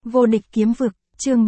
Vô địch kiếm vực, chương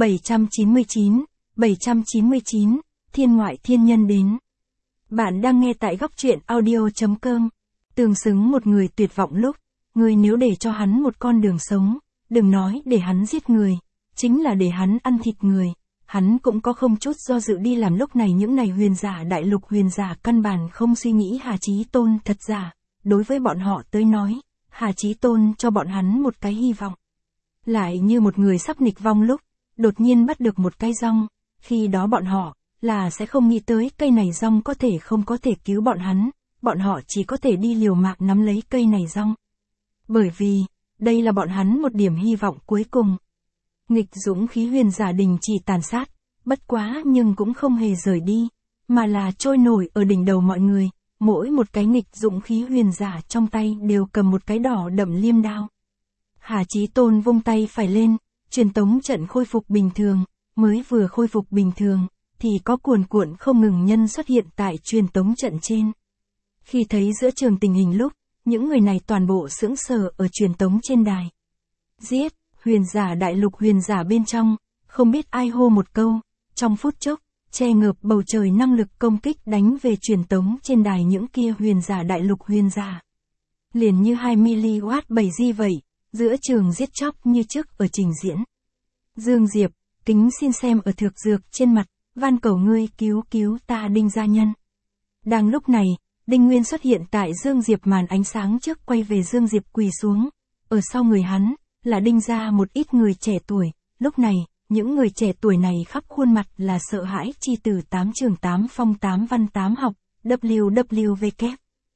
799, thiên ngoại thiên nhân đến. Bạn đang nghe tại góc truyện audio.com. Tương xứng một người tuyệt vọng lúc, người nếu để cho hắn một con đường sống, đừng nói để hắn giết người, chính là để hắn ăn thịt người, hắn cũng có không chút do dự đi làm. Lúc này những này huyền giả đại lục huyền giả căn bản không suy nghĩ Hà Chí Tôn thật giả, đối với bọn họ tới nói, Hà Chí Tôn cho bọn hắn một cái hy vọng. Lại như một người sắp nghịch vong lúc, đột nhiên bắt được một cây rong, khi đó bọn họ là sẽ không nghĩ tới cây này rong không có thể cứu bọn họ chỉ có thể đi liều mạng nắm lấy cây này rong. Bởi vì, đây là bọn hắn một điểm hy vọng cuối cùng. Nghịch dũng khí huyền giả đình chỉ tàn sát, bất quá nhưng cũng không hề rời đi, mà là trôi nổi ở đỉnh đầu mọi người, mỗi một cái nghịch dũng khí huyền giả trong tay đều cầm một cái đỏ đậm liêm đao. Hà Chí Tôn vung tay phải lên, truyền tống trận khôi phục bình thường, mới vừa khôi phục bình thường, thì có cuồn cuộn không ngừng nhân xuất hiện tại truyền tống trận trên. Khi thấy giữa trường tình hình lúc, những người này toàn bộ sững sờ ở truyền tống trên đài. Giết, huyền giả đại lục huyền giả bên trong, không biết ai hô một câu, trong phút chốc, che ngợp bầu trời năng lực công kích đánh về truyền tống trên đài những kia huyền giả đại lục huyền giả. Liền như 2mW 7G vậy. Giữa trường giết chóc như trước ở trình diễn. Dương Diệp, kính xin xem ở thược dược trên mặt, van cầu ngươi cứu ta Đinh gia nhân. Đang lúc này, Đinh Nguyên xuất hiện tại Dương Diệp màn ánh sáng trước quay về Dương Diệp quỳ xuống. Ở sau người hắn, là Đinh gia một ít người trẻ tuổi. Lúc này, những người trẻ tuổi này khắp khuôn mặt là sợ hãi chi từ 8 trường 8 phong 8 văn 8 học, WWW.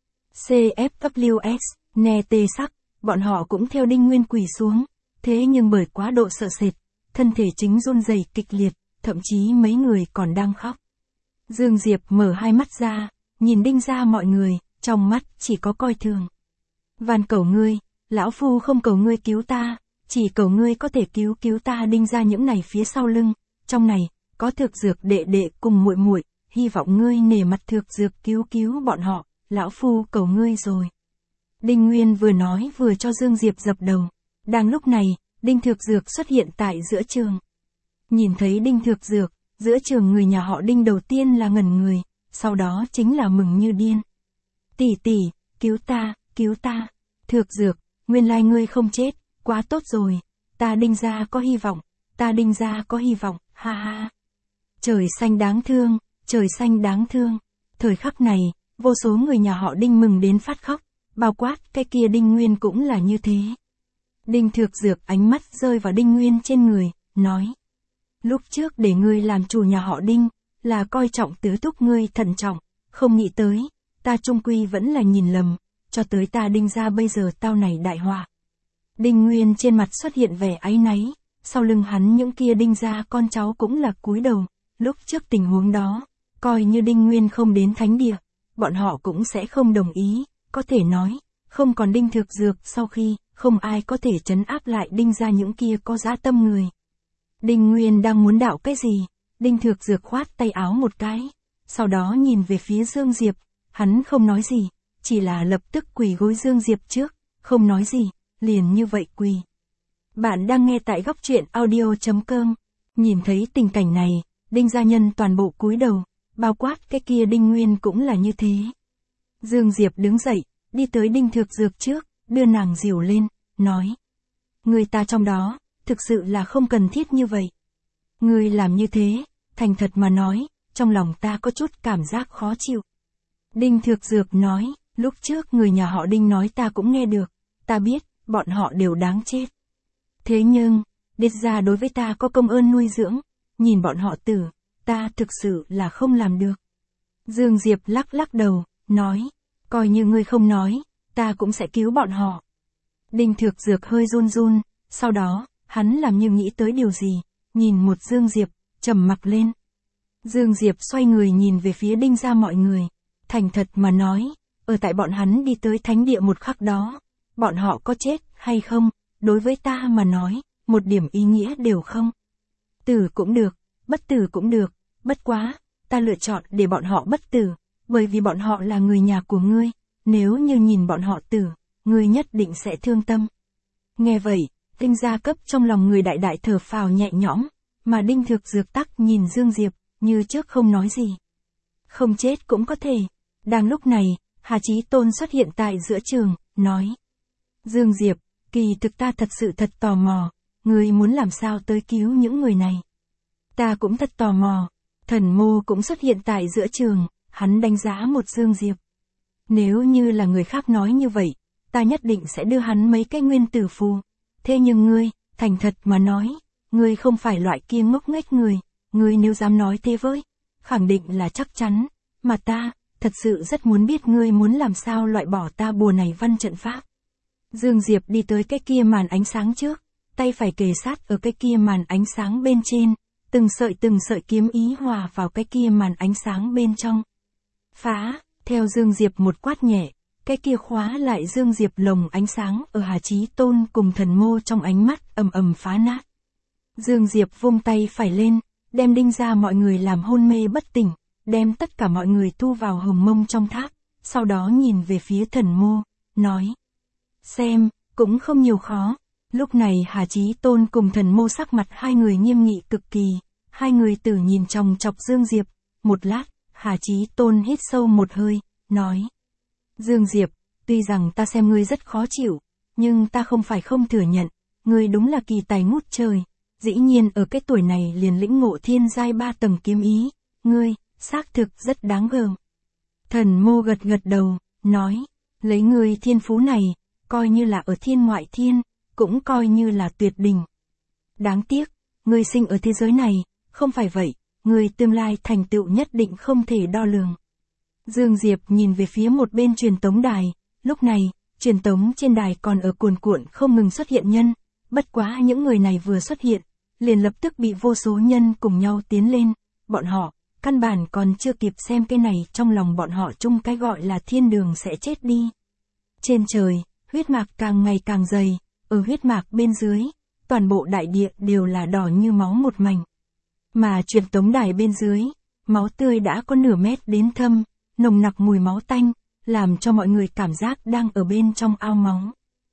CFWS, nè tê sắc. Bọn họ cũng theo Đinh Nguyên quỳ xuống, thế nhưng bởi quá độ sợ sệt, thân thể chính run rẩy kịch liệt, thậm chí mấy người còn đang khóc. Dương Diệp mở hai mắt ra, nhìn Đinh gia mọi người, trong mắt chỉ có coi thường. Van cầu ngươi, lão phu không cầu ngươi cứu ta, chỉ cầu ngươi có thể cứu ta. Đinh gia những này phía sau lưng, trong này có Thược Dược đệ đệ cùng muội muội, hy vọng ngươi nể mặt Thược Dược cứu bọn họ, lão phu cầu ngươi rồi. Đinh Nguyên vừa nói vừa cho Dương Diệp dập đầu. Đang lúc này, Đinh Thược Dược xuất hiện tại giữa trường. Nhìn thấy Đinh Thược Dược, giữa trường người nhà họ Đinh đầu tiên là ngẩn người, sau đó chính là mừng như điên. Tỷ, cứu ta, Thược Dược, nguyên lai ngươi không chết, quá tốt rồi, ta Đinh gia có hy vọng, ha ha. Trời xanh đáng thương, thời khắc này, vô số người nhà họ Đinh mừng đến phát khóc. Bao quát cái kia Đinh Nguyên cũng là như thế. Đinh Thược Dược ánh mắt rơi vào Đinh Nguyên trên người, nói. Lúc trước để ngươi làm chủ nhà họ Đinh, là coi trọng tứ thúc ngươi thận trọng, không nghĩ tới, ta trung quy vẫn là nhìn lầm, cho tới ta Đinh gia bây giờ tao này đại họa. Đinh Nguyên trên mặt xuất hiện vẻ áy náy, sau lưng hắn những kia Đinh gia con cháu cũng là cúi đầu, lúc trước tình huống đó, coi như Đinh Nguyên không đến thánh địa, bọn họ cũng sẽ không đồng ý. Có thể nói, không còn Đinh Thược Dược sau khi, không ai có thể trấn áp lại Đinh gia những kia có dã tâm người. Đinh Nguyên đang muốn đạo cái gì, Đinh Thược Dược khoát tay áo một cái, sau đó nhìn về phía Dương Diệp, hắn không nói gì, chỉ là lập tức quỳ gối Dương Diệp trước, không nói gì, liền như vậy quỳ. Bạn đang nghe tại góc truyện audio.com, nhìn thấy tình cảnh này, Đinh gia nhân toàn bộ cúi đầu, bao quát cái kia Đinh Nguyên cũng là như thế. Dương Diệp đứng dậy, đi tới Đinh Thược Dược trước, đưa nàng dìu lên, nói. Người ta trong đó, thực sự là không cần thiết như vậy. Người làm như thế, thành thật mà nói, trong lòng ta có chút cảm giác khó chịu. Đinh Thược Dược nói, lúc trước người nhà họ Đinh nói ta cũng nghe được, ta biết, bọn họ đều đáng chết. Thế nhưng, Đinh gia đối với ta có công ơn nuôi dưỡng, nhìn bọn họ tử, ta thực sự là không làm được. Dương Diệp lắc đầu, nói. Coi như ngươi không nói, ta cũng sẽ cứu bọn họ. Đinh Thược Dược hơi run, sau đó, hắn làm như nghĩ tới điều gì, nhìn một Dương Diệp, trầm mặc lên. Dương Diệp xoay người nhìn về phía Đinh gia mọi người, thành thật mà nói, ở tại bọn hắn đi tới thánh địa một khắc đó, bọn họ có chết hay không, đối với ta mà nói, một điểm ý nghĩa đều không. Tử cũng được, bất tử cũng được, bất quá, ta lựa chọn để bọn họ bất tử. Bởi vì bọn họ là người nhà của ngươi, nếu như nhìn bọn họ tử, ngươi nhất định sẽ thương tâm. Nghe vậy, Đinh Gia Cấp trong lòng người đại đại thở phào nhẹ nhõm, mà Đinh Thực Dược tắc nhìn Dương Diệp, như trước không nói gì. Không chết cũng có thể. Đang lúc này, Hà Chí Tôn xuất hiện tại giữa trường, nói. Dương Diệp, kỳ thực ta thật sự thật tò mò, ngươi muốn làm sao tới cứu những người này. Ta cũng thật tò mò. Thần Mô cũng xuất hiện tại giữa trường, hắn đánh giá một Dương Diệp. Nếu như là người khác nói như vậy, ta nhất định sẽ đưa hắn mấy cái nguyên tử phù. Thế nhưng ngươi, thành thật mà nói, ngươi không phải loại kia ngốc nghếch người, ngươi nếu dám nói thế với, khẳng định là chắc chắn, mà ta, thật sự rất muốn biết ngươi muốn làm sao loại bỏ ta bùa này văn trận pháp. Dương Diệp đi tới cái kia màn ánh sáng trước, tay phải kề sát ở cái kia màn ánh sáng bên trên, từng sợi kiếm ý hòa vào cái kia màn ánh sáng bên trong. Phá, theo Dương Diệp một quát nhẹ, cái kia khóa lại Dương Diệp lồng ánh sáng ở Hà Chí Tôn cùng Thần Mô trong ánh mắt ầm ầm phá nát. Dương Diệp vung tay phải lên, đem Đinh gia mọi người làm hôn mê bất tỉnh, đem tất cả mọi người thu vào hồng mông trong tháp, sau đó nhìn về phía Thần Mô, nói. Xem, cũng không nhiều khó. Lúc này Hà Chí Tôn cùng Thần Mô sắc mặt hai người nghiêm nghị cực kỳ, hai người tử nhìn chòng chọc Dương Diệp, một lát, Hà Chí Tôn hít sâu một hơi, nói. Dương Diệp, tuy rằng ta xem ngươi rất khó chịu, nhưng ta không phải không thừa nhận, ngươi đúng là kỳ tài ngút trời, dĩ nhiên ở cái tuổi này liền lĩnh ngộ thiên giai 3 tầng kiếm ý, ngươi, xác thực rất đáng gờm. Thần Mô gật gật đầu, nói, lấy ngươi thiên phú này, coi như là ở thiên ngoại thiên, cũng coi như là tuyệt đỉnh. Đáng tiếc, ngươi sinh ở thế giới này, không phải vậy, ngươi tương lai thành tựu nhất định không thể đo lường. Dương Diệp nhìn về phía một bên truyền tống đài, lúc này, truyền tống trên đài còn ở cuồn cuộn không ngừng xuất hiện nhân, bất quá những người này vừa xuất hiện, liền lập tức bị vô số nhân cùng nhau tiến lên, bọn họ, căn bản còn chưa kịp xem cái này trong lòng bọn họ chung cái gọi là thiên đường sẽ chết đi. Trên trời, huyết mạc càng ngày càng dày, ở huyết mạc bên dưới, toàn bộ đại địa đều là đỏ như máu một mảnh. Mà truyền tống đài bên dưới, máu tươi đã có nửa mét đến thâm, nồng nặc mùi máu tanh, làm cho mọi người cảm giác đang ở bên trong ao máu.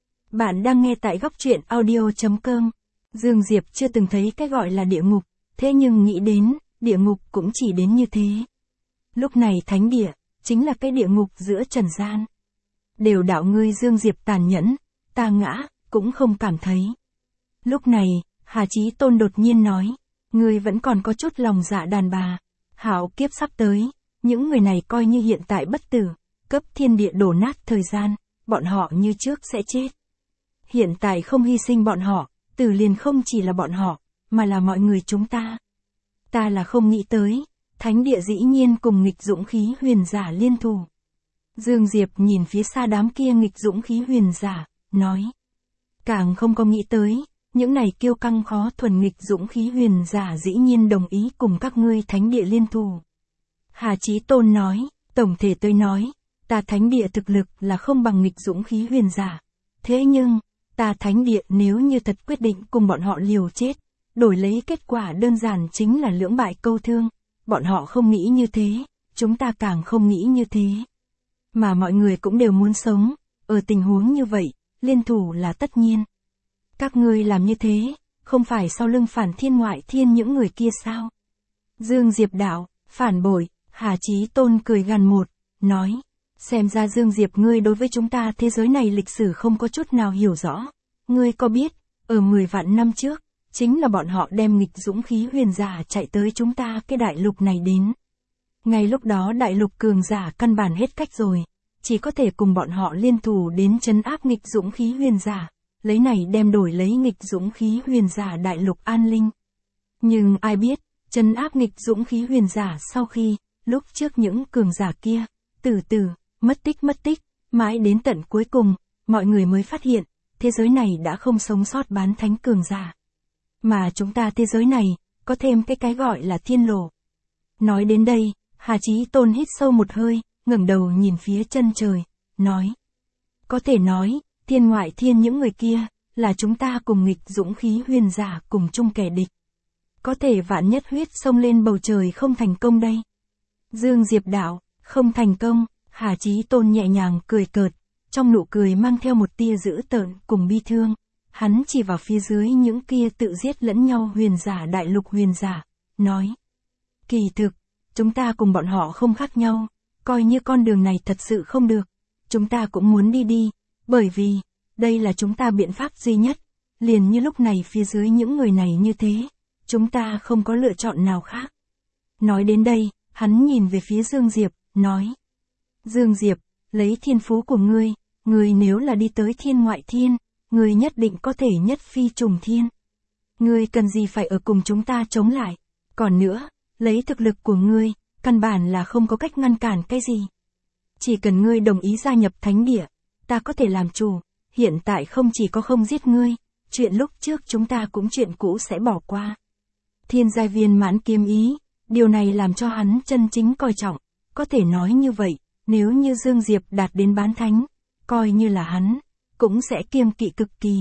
Bạn đang nghe tại góc truyện audio.com. Dương Diệp chưa từng thấy cái gọi là địa ngục, thế nhưng nghĩ đến, địa ngục cũng chỉ đến như thế. Lúc này thánh địa, chính là cái địa ngục giữa trần gian. Đều đạo ngươi Dương Diệp tàn nhẫn, ta ngã, cũng không cảm thấy. Lúc này, Hà Chí Tôn đột nhiên nói, ngươi vẫn còn có chút lòng dạ đàn bà, hảo kiếp sắp tới, những người này coi như hiện tại bất tử, cấp thiên địa đổ nát thời gian, bọn họ như trước sẽ chết. Hiện tại không hy sinh bọn họ, tử liền không chỉ là bọn họ, mà là mọi người chúng ta. Ta là không nghĩ tới, thánh địa dĩ nhiên cùng nghịch dũng khí huyền giả liên thủ. Dương Diệp nhìn phía xa đám kia nghịch dũng khí huyền giả, nói. Càng không có nghĩ tới, những này kiêu căng khó thuần nghịch dũng khí huyền giả dĩ nhiên đồng ý cùng các ngươi thánh địa liên thủ. Hà Chí Tôn nói, tổng thể tôi nói, ta thánh địa thực lực là không bằng nghịch dũng khí huyền giả. Thế nhưng, ta thánh địa nếu như thật quyết định cùng bọn họ liều chết, đổi lấy kết quả đơn giản chính là lưỡng bại câu thương. Bọn họ không nghĩ như thế, chúng ta càng không nghĩ như thế. Mà mọi người cũng đều muốn sống, ở tình huống như vậy, liên thủ là tất nhiên. Các ngươi làm như thế, không phải sau lưng phản thiên ngoại thiên những người kia sao? Dương Diệp đạo, phản bội, Hà Chí Tôn cười gằn một, nói, xem ra Dương Diệp ngươi đối với chúng ta thế giới này lịch sử không có chút nào hiểu rõ. Ngươi có biết, ở 10 vạn năm trước, chính là bọn họ đem nghịch dũng khí huyền giả chạy tới chúng ta cái đại lục này đến. Ngay lúc đó đại lục cường giả căn bản hết cách rồi, chỉ có thể cùng bọn họ liên thủ đến trấn áp nghịch dũng khí huyền giả, lấy này đem đổi lấy nghịch dũng khí huyền giả đại lục an linh. Nhưng ai biết, trấn áp nghịch dũng khí huyền giả sau khi, lúc trước những cường giả kia, từ từ, mất tích, mãi đến tận cuối cùng, mọi người mới phát hiện, thế giới này đã không sống sót bán thánh cường giả. Mà chúng ta thế giới này, có thêm cái gọi là thiên lộ. Nói đến đây, Hà Chí Tôn hít sâu một hơi, ngẩng đầu nhìn phía chân trời, nói. Có thể nói, thiên ngoại thiên những người kia, là chúng ta cùng nghịch dũng khí huyền giả cùng chung kẻ địch. Có thể vạn nhất huyết xông lên bầu trời không thành công đây. Dương Diệp đạo, không thành công, Hà Chí Tôn nhẹ nhàng cười cợt, trong nụ cười mang theo một tia dữ tợn cùng bi thương, hắn chỉ vào phía dưới những kia tự giết lẫn nhau huyền giả đại lục huyền giả, nói. Kỳ thực, chúng ta cùng bọn họ không khác nhau, coi như con đường này thật sự không được, chúng ta cũng muốn đi, bởi vì, đây là chúng ta biện pháp duy nhất, liền như lúc này phía dưới những người này như thế, chúng ta không có lựa chọn nào khác. Nói đến đây, hắn nhìn về phía Dương Diệp, nói. Dương Diệp, lấy thiên phú của ngươi nếu là đi tới thiên ngoại thiên, ngươi nhất định có thể nhất phi trùng thiên. Ngươi cần gì phải ở cùng chúng ta chống lại, còn nữa, lấy thực lực của ngươi, căn bản là không có cách ngăn cản cái gì. Chỉ cần ngươi đồng ý gia nhập thánh địa, ta có thể làm chủ, hiện tại không chỉ có không giết ngươi, chuyện lúc trước chúng ta cũng chuyện cũ sẽ bỏ qua. Thiên giai viên mãn kiếm ý, điều này làm cho hắn chân chính coi trọng, có thể nói như vậy, nếu như Dương Diệp đạt đến bán thánh, coi như là hắn, cũng sẽ kiêng kỵ cực kỳ.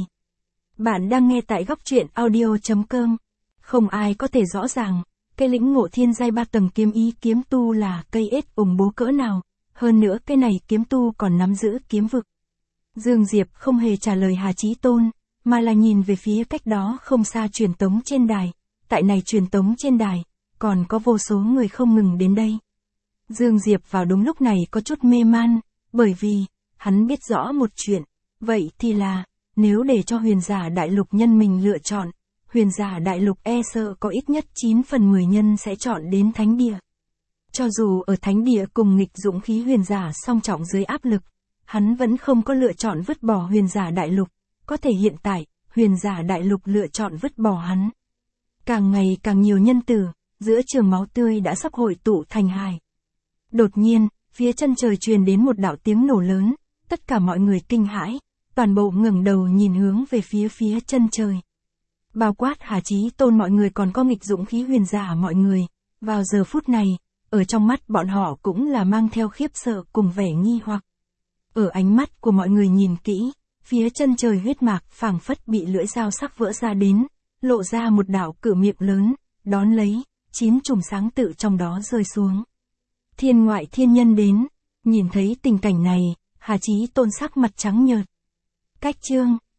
Bạn đang nghe tại góc truyện audio.com. Không ai có thể rõ ràng, cái lĩnh ngộ thiên giai 3 tầng kiếm ý kiếm tu là cây ết ủng bố cỡ nào, hơn nữa cái này kiếm tu còn nắm giữ kiếm vực. Dương Diệp không hề trả lời Hà Chí Tôn, mà là nhìn về phía cách đó không xa truyền tống trên đài, tại này truyền tống trên đài, còn có vô số người không ngừng đến đây. Dương Diệp vào đúng lúc này có chút mê man, bởi vì, hắn biết rõ một chuyện, vậy thì là, nếu để cho huyền giả đại lục nhân mình lựa chọn, huyền giả đại lục e sợ có ít nhất 9 phần 10 nhân sẽ chọn đến thánh địa. Cho dù ở thánh địa cùng nghịch dũng khí huyền giả song trọng dưới áp lực, hắn vẫn không có lựa chọn vứt bỏ huyền giả đại lục, có thể hiện tại, huyền giả đại lục lựa chọn vứt bỏ hắn. Càng ngày càng nhiều nhân tử, giữa trường máu tươi đã sắp hội tụ thành hải. Đột nhiên, phía chân trời truyền đến một đạo tiếng nổ lớn, tất cả mọi người kinh hãi, toàn bộ ngẩng đầu nhìn hướng về phía chân trời. Bao quát Hà Chí Tôn mọi người còn có nghịch dũng khí huyền giả mọi người, vào giờ phút này, ở trong mắt bọn họ cũng là mang theo khiếp sợ cùng vẻ nghi hoặc. Ở ánh mắt của mọi người nhìn kỹ, phía chân trời huyết mạc phảng phất bị lưỡi dao sắc vỡ ra đến, lộ ra một đạo cự miệng lớn, đón lấy, 9 chùm sáng tự trong đó rơi xuống. Thiên ngoại thiên nhân đến, nhìn thấy tình cảnh này, Hà Chí Tôn sắc mặt trắng nhợt. Cách chương